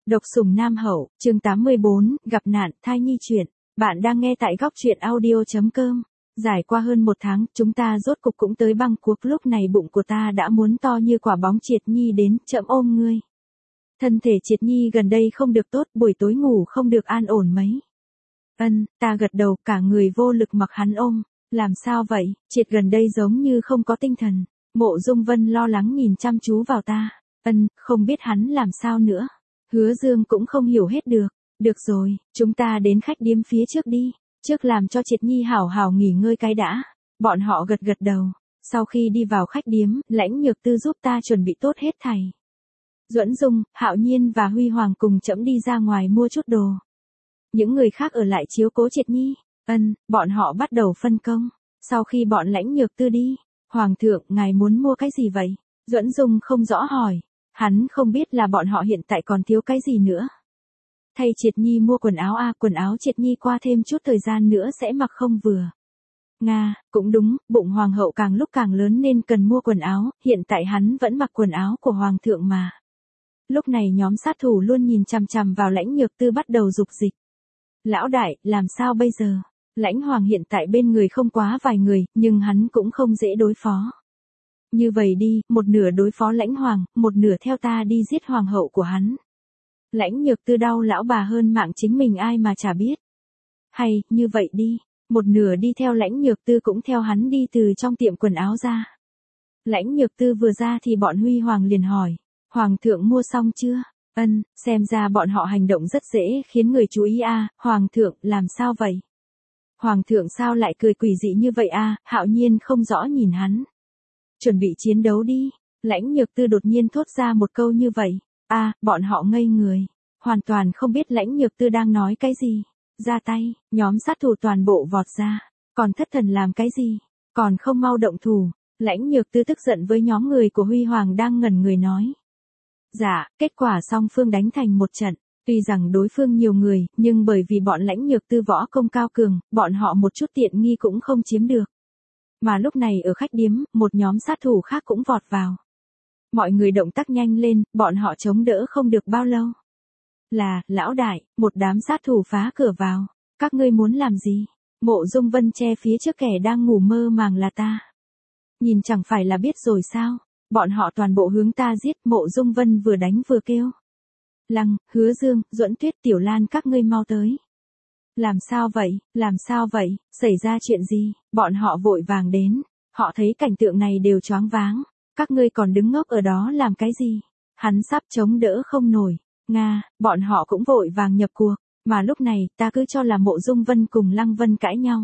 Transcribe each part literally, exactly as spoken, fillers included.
Độc sủng Nam Hậu, chương tám mươi bốn, gặp nạn, thai nhi chuyện. Bạn đang nghe tại góc truyện audio chấm com. Dài qua hơn một tháng, chúng ta rốt cục cũng tới Bangkok, lúc này bụng của ta đã muốn to như quả bóng. Triệt Nhi đến, chậm ôm ngươi. Thân thể Triệt Nhi gần đây không được tốt, buổi tối ngủ không được an ổn mấy. Ân, ta gật đầu, cả người vô lực mặc hắn ôm. Làm sao vậy, Triệt gần đây giống như không có tinh thần. Mộ Dung Vân lo lắng nhìn chăm chú vào ta. Ân, không biết hắn làm sao nữa. Hứa Dương cũng không hiểu hết được. Được rồi, chúng ta đến khách điếm phía trước đi. Trước làm cho Triệt Nhi hảo hảo nghỉ ngơi cái đã. Bọn họ gật gật đầu. Sau khi đi vào khách điếm, Lãnh Nhược Tư giúp ta chuẩn bị tốt hết thảy. Duẫn Dung, Hạo Nhiên và Huy Hoàng cùng chẫm đi ra ngoài mua chút đồ. Những người khác ở lại chiếu cố Triệt Nhi. Ân, bọn họ bắt đầu phân công. Sau khi bọn Lãnh Nhược Tư đi, Hoàng thượng, ngài muốn mua cái gì vậy? Duẫn Dung không rõ hỏi. Hắn không biết là bọn họ hiện tại còn thiếu cái gì nữa. Thay Triệt Nhi mua quần áo à, quần áo Triệt Nhi qua thêm chút thời gian nữa sẽ mặc không vừa. Nga, cũng đúng, bụng hoàng hậu càng lúc càng lớn nên cần mua quần áo, hiện tại hắn vẫn mặc quần áo của hoàng thượng mà. Lúc này nhóm sát thủ luôn nhìn chằm chằm vào Lãnh Nhược Tư bắt đầu dục dịch. Lão đại, làm sao bây giờ? Lãnh hoàng hiện tại bên người không quá vài người, nhưng hắn cũng không dễ đối phó. Như vậy đi, một nửa đối phó Lãnh hoàng, một nửa theo ta đi giết hoàng hậu của hắn. Lãnh Nhược Tư đau lão bà hơn mạng chính mình ai mà chả biết. Hay, như vậy đi, một nửa đi theo Lãnh Nhược Tư cũng theo hắn đi từ trong tiệm quần áo ra. Lãnh Nhược Tư vừa ra thì bọn Huy Hoàng liền hỏi, Hoàng thượng mua xong chưa? Ân, xem ra bọn họ hành động rất dễ khiến người chú ý a. Hoàng thượng, làm sao vậy? Hoàng thượng sao lại cười quỷ dị như vậy a? Hạo Nhiên không rõ nhìn hắn. Chuẩn bị chiến đấu đi. Lãnh Nhược Tư đột nhiên thốt ra một câu như vậy. A, à, bọn họ ngây người. Hoàn toàn không biết Lãnh Nhược Tư đang nói cái gì. Ra tay, nhóm sát thủ toàn bộ vọt ra. Còn thất thần làm cái gì? Còn không mau động thủ. Lãnh Nhược Tư tức giận với nhóm người của Huy Hoàng đang ngẩn người nói. Dạ, kết quả song phương đánh thành một trận. Tuy rằng đối phương nhiều người, nhưng bởi vì bọn Lãnh Nhược Tư võ công cao cường, bọn họ một chút tiện nghi cũng không chiếm được. Mà lúc này ở khách điếm, một nhóm sát thủ khác cũng vọt vào. Mọi người động tác nhanh lên, bọn họ chống đỡ không được bao lâu. Là, lão đại, một đám sát thủ phá cửa vào. Các ngươi muốn làm gì? Mộ Dung Vân che phía trước kẻ đang ngủ mơ màng là ta. Nhìn chẳng phải là biết rồi sao? Bọn họ toàn bộ hướng ta giết. Mộ Dung Vân vừa đánh vừa kêu. Lăng, Hứa Dương, Duẫn Tuyết, Tiểu Lan, các ngươi mau tới. Làm sao vậy, làm sao vậy, xảy ra chuyện gì? Bọn họ vội vàng đến. Họ thấy cảnh tượng này đều choáng váng. Các ngươi còn đứng ngốc ở đó làm cái gì? Hắn sắp chống đỡ không nổi. Nga, bọn họ cũng vội vàng nhập cuộc. Mà lúc này, ta cứ cho là Mộ Dung Vân cùng Lăng Vân cãi nhau.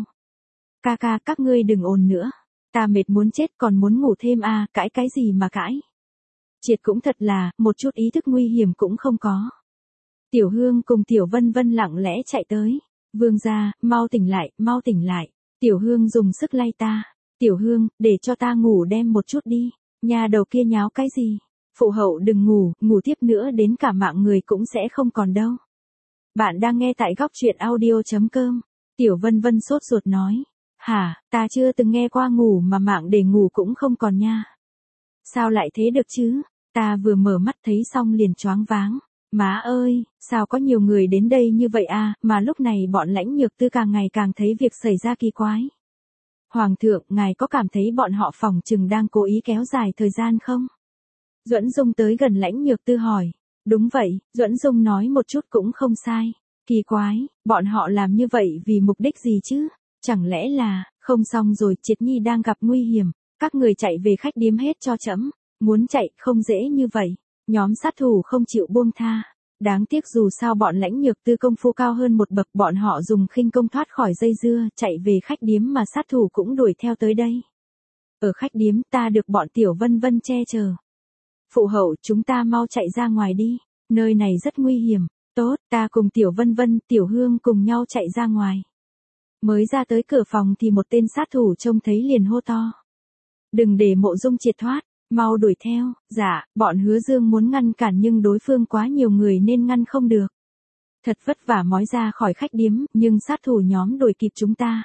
Ca ca, các ngươi đừng ồn nữa. Ta mệt muốn chết còn muốn ngủ thêm à, cãi cái gì mà cãi. Triệt cũng thật là, một chút ý thức nguy hiểm cũng không có. Tiểu Hương cùng Tiểu Vân Vân lặng lẽ chạy tới. Vương gia, mau tỉnh lại, mau tỉnh lại. Tiểu Hương dùng sức lay ta. Tiểu Hương, để cho ta ngủ đêm một chút đi. Nhà đầu kia nháo cái gì? Phụ hậu đừng ngủ, ngủ tiếp nữa đến cả mạng người cũng sẽ không còn đâu. Bạn đang nghe tại góc truyện audio chấm com. Tiểu Vân Vân sốt ruột nói. Hả, ta chưa từng nghe qua ngủ mà mạng để ngủ cũng không còn nha. Sao lại thế được chứ? Ta vừa mở mắt thấy xong liền choáng váng. Má ơi, sao có nhiều người đến đây như vậy à, mà lúc này bọn Lãnh Nhược Tư càng ngày càng thấy việc xảy ra kỳ quái. Hoàng thượng, ngài có cảm thấy bọn họ phỏng chừng đang cố ý kéo dài thời gian không? Duẫn Dung tới gần Lãnh Nhược Tư hỏi. Đúng vậy, Duẫn Dung nói một chút cũng không sai. Kỳ quái, bọn họ làm như vậy vì mục đích gì chứ? Chẳng lẽ là, không xong rồi, Triệt Nhi đang gặp nguy hiểm. Các người chạy về khách điếm hết cho trẫm. Muốn chạy không dễ như vậy. Nhóm sát thủ không chịu buông tha. Đáng tiếc dù sao bọn Lãnh Nhược Tư công phu cao hơn một bậc, bọn họ dùng khinh công thoát khỏi dây dưa, chạy về khách điếm mà sát thủ cũng đuổi theo tới đây. Ở khách điếm ta được bọn Tiểu Vân Vân che chở. Phụ hậu, chúng ta mau chạy ra ngoài đi, nơi này rất nguy hiểm. Tốt, ta cùng Tiểu Vân Vân, Tiểu Hương cùng nhau chạy ra ngoài. Mới ra tới cửa phòng thì một tên sát thủ trông thấy liền hô to. Đừng để Mộ Dung Triệt thoát. Mau đuổi theo. Dạ, bọn Hứa Dương muốn ngăn cản nhưng đối phương quá nhiều người nên ngăn không được. Thật vất vả mói ra khỏi khách điếm, nhưng sát thủ nhóm đuổi kịp chúng ta.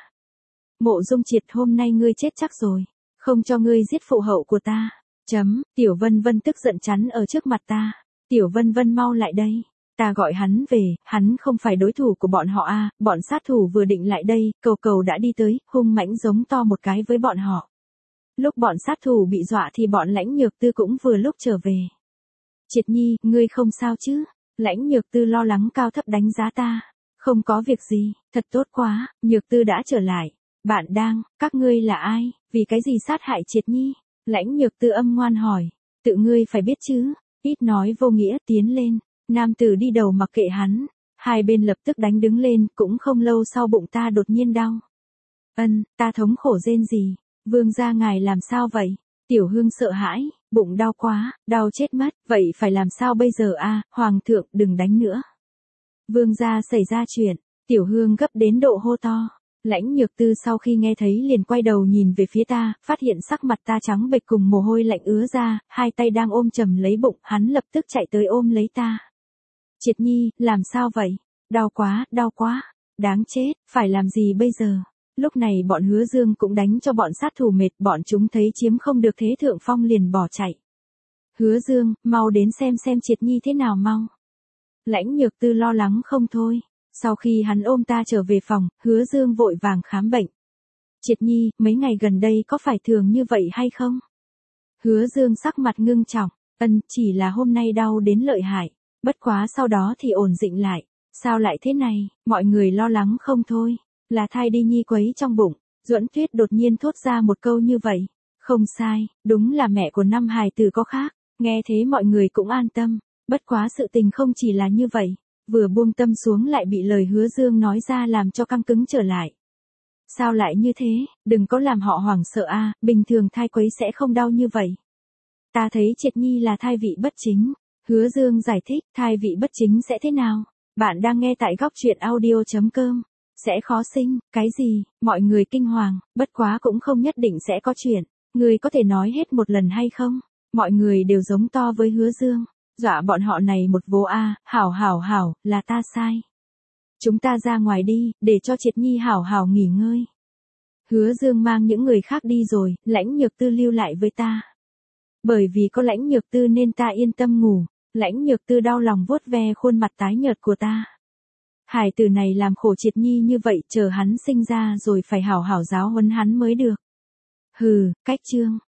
Mộ Dung Triệt, hôm nay ngươi chết chắc rồi. Không cho ngươi giết phụ hậu của ta. Chấm, Tiểu Vân Vân tức giận chắn ở trước mặt ta. Tiểu Vân Vân mau lại đây. Ta gọi hắn về, hắn không phải đối thủ của bọn họ à, bọn sát thủ vừa định lại đây, cầu cầu đã đi tới, hung mãnh giống to một cái với bọn họ. Lúc bọn sát thủ bị dọa thì bọn Lãnh Nhược Tư cũng vừa lúc trở về. Triệt Nhi, ngươi không sao chứ? Lãnh Nhược Tư lo lắng cao thấp đánh giá ta. Không có việc gì, thật tốt quá, Nhược Tư đã trở lại. Bạn đang, các ngươi là ai, vì cái gì sát hại Triệt Nhi? Lãnh Nhược Tư âm ngoan hỏi. Tự ngươi phải biết chứ, ít nói vô nghĩa, tiến lên. Nam tử đi đầu mặc kệ hắn. Hai bên lập tức đánh đứng lên, cũng không lâu sau bụng ta đột nhiên đau. Ân, ta thống khổ rên gì? Vương gia ngài làm sao vậy? Tiểu Hương sợ hãi, bụng đau quá, đau chết mất, vậy phải làm sao bây giờ a? Hoàng thượng đừng đánh nữa. Vương gia xảy ra chuyện, Tiểu Hương gấp đến độ hô to. Lãnh Nhược Tư sau khi nghe thấy liền quay đầu nhìn về phía ta, phát hiện sắc mặt ta trắng bệch cùng mồ hôi lạnh ứa ra, hai tay đang ôm chầm lấy bụng, hắn lập tức chạy tới ôm lấy ta. Triệt Nhi, làm sao vậy? Đau quá, đau quá, đáng chết, phải làm gì bây giờ? Lúc này bọn Hứa Dương cũng đánh cho bọn sát thủ mệt, bọn chúng thấy chiếm không được thế thượng phong liền bỏ chạy. Hứa Dương, mau đến xem xem Triệt Nhi thế nào mau. Lãnh Nhược Tư lo lắng không thôi. Sau khi hắn ôm ta trở về phòng, Hứa Dương vội vàng khám bệnh. Triệt Nhi, mấy ngày gần đây có phải thường như vậy hay không? Hứa Dương sắc mặt ngưng trọng, ân, chỉ là hôm nay đau đến lợi hại, bất quá sau đó thì ổn định lại. Sao lại thế này, mọi người lo lắng không thôi, là thai đi nhi quấy trong bụng. Duẫn Tuyết đột nhiên thốt ra một câu như vậy. Không sai, đúng là mẹ của năm hài tử có khác, nghe thế mọi người cũng an tâm, bất quá sự tình không chỉ là như vậy. Vừa buông tâm xuống lại bị lời Hứa Dương nói ra làm cho căng cứng trở lại. Sao lại như thế, đừng có làm họ hoảng sợ a, bình thường thai quấy sẽ không đau như vậy. Ta thấy Triệt Nhi là thai vị bất chính. Hứa Dương giải thích, thai vị bất chính sẽ thế nào? Bạn đang nghe tại góc truyện audio chấm com. Sẽ khó sinh, cái gì, mọi người kinh hoàng, bất quá cũng không nhất định sẽ có chuyện. Người có thể nói hết một lần hay không? Mọi người đều giống to với Hứa Dương. Dọa bọn họ này một vố a, à, hảo hảo hảo, là ta sai. Chúng ta ra ngoài đi, để cho Triệt Nhi hảo hảo nghỉ ngơi. Hứa Dương mang những người khác đi rồi, Lãnh Nhược Tư lưu lại với ta. Bởi vì có Lãnh Nhược Tư nên ta yên tâm ngủ, Lãnh Nhược Tư đau lòng vuốt ve khuôn mặt tái nhợt của ta. Hải tử này làm khổ Triệt Nhi như vậy, chờ hắn sinh ra rồi phải hảo hảo giáo huấn hắn mới được. Hừ, cách trương,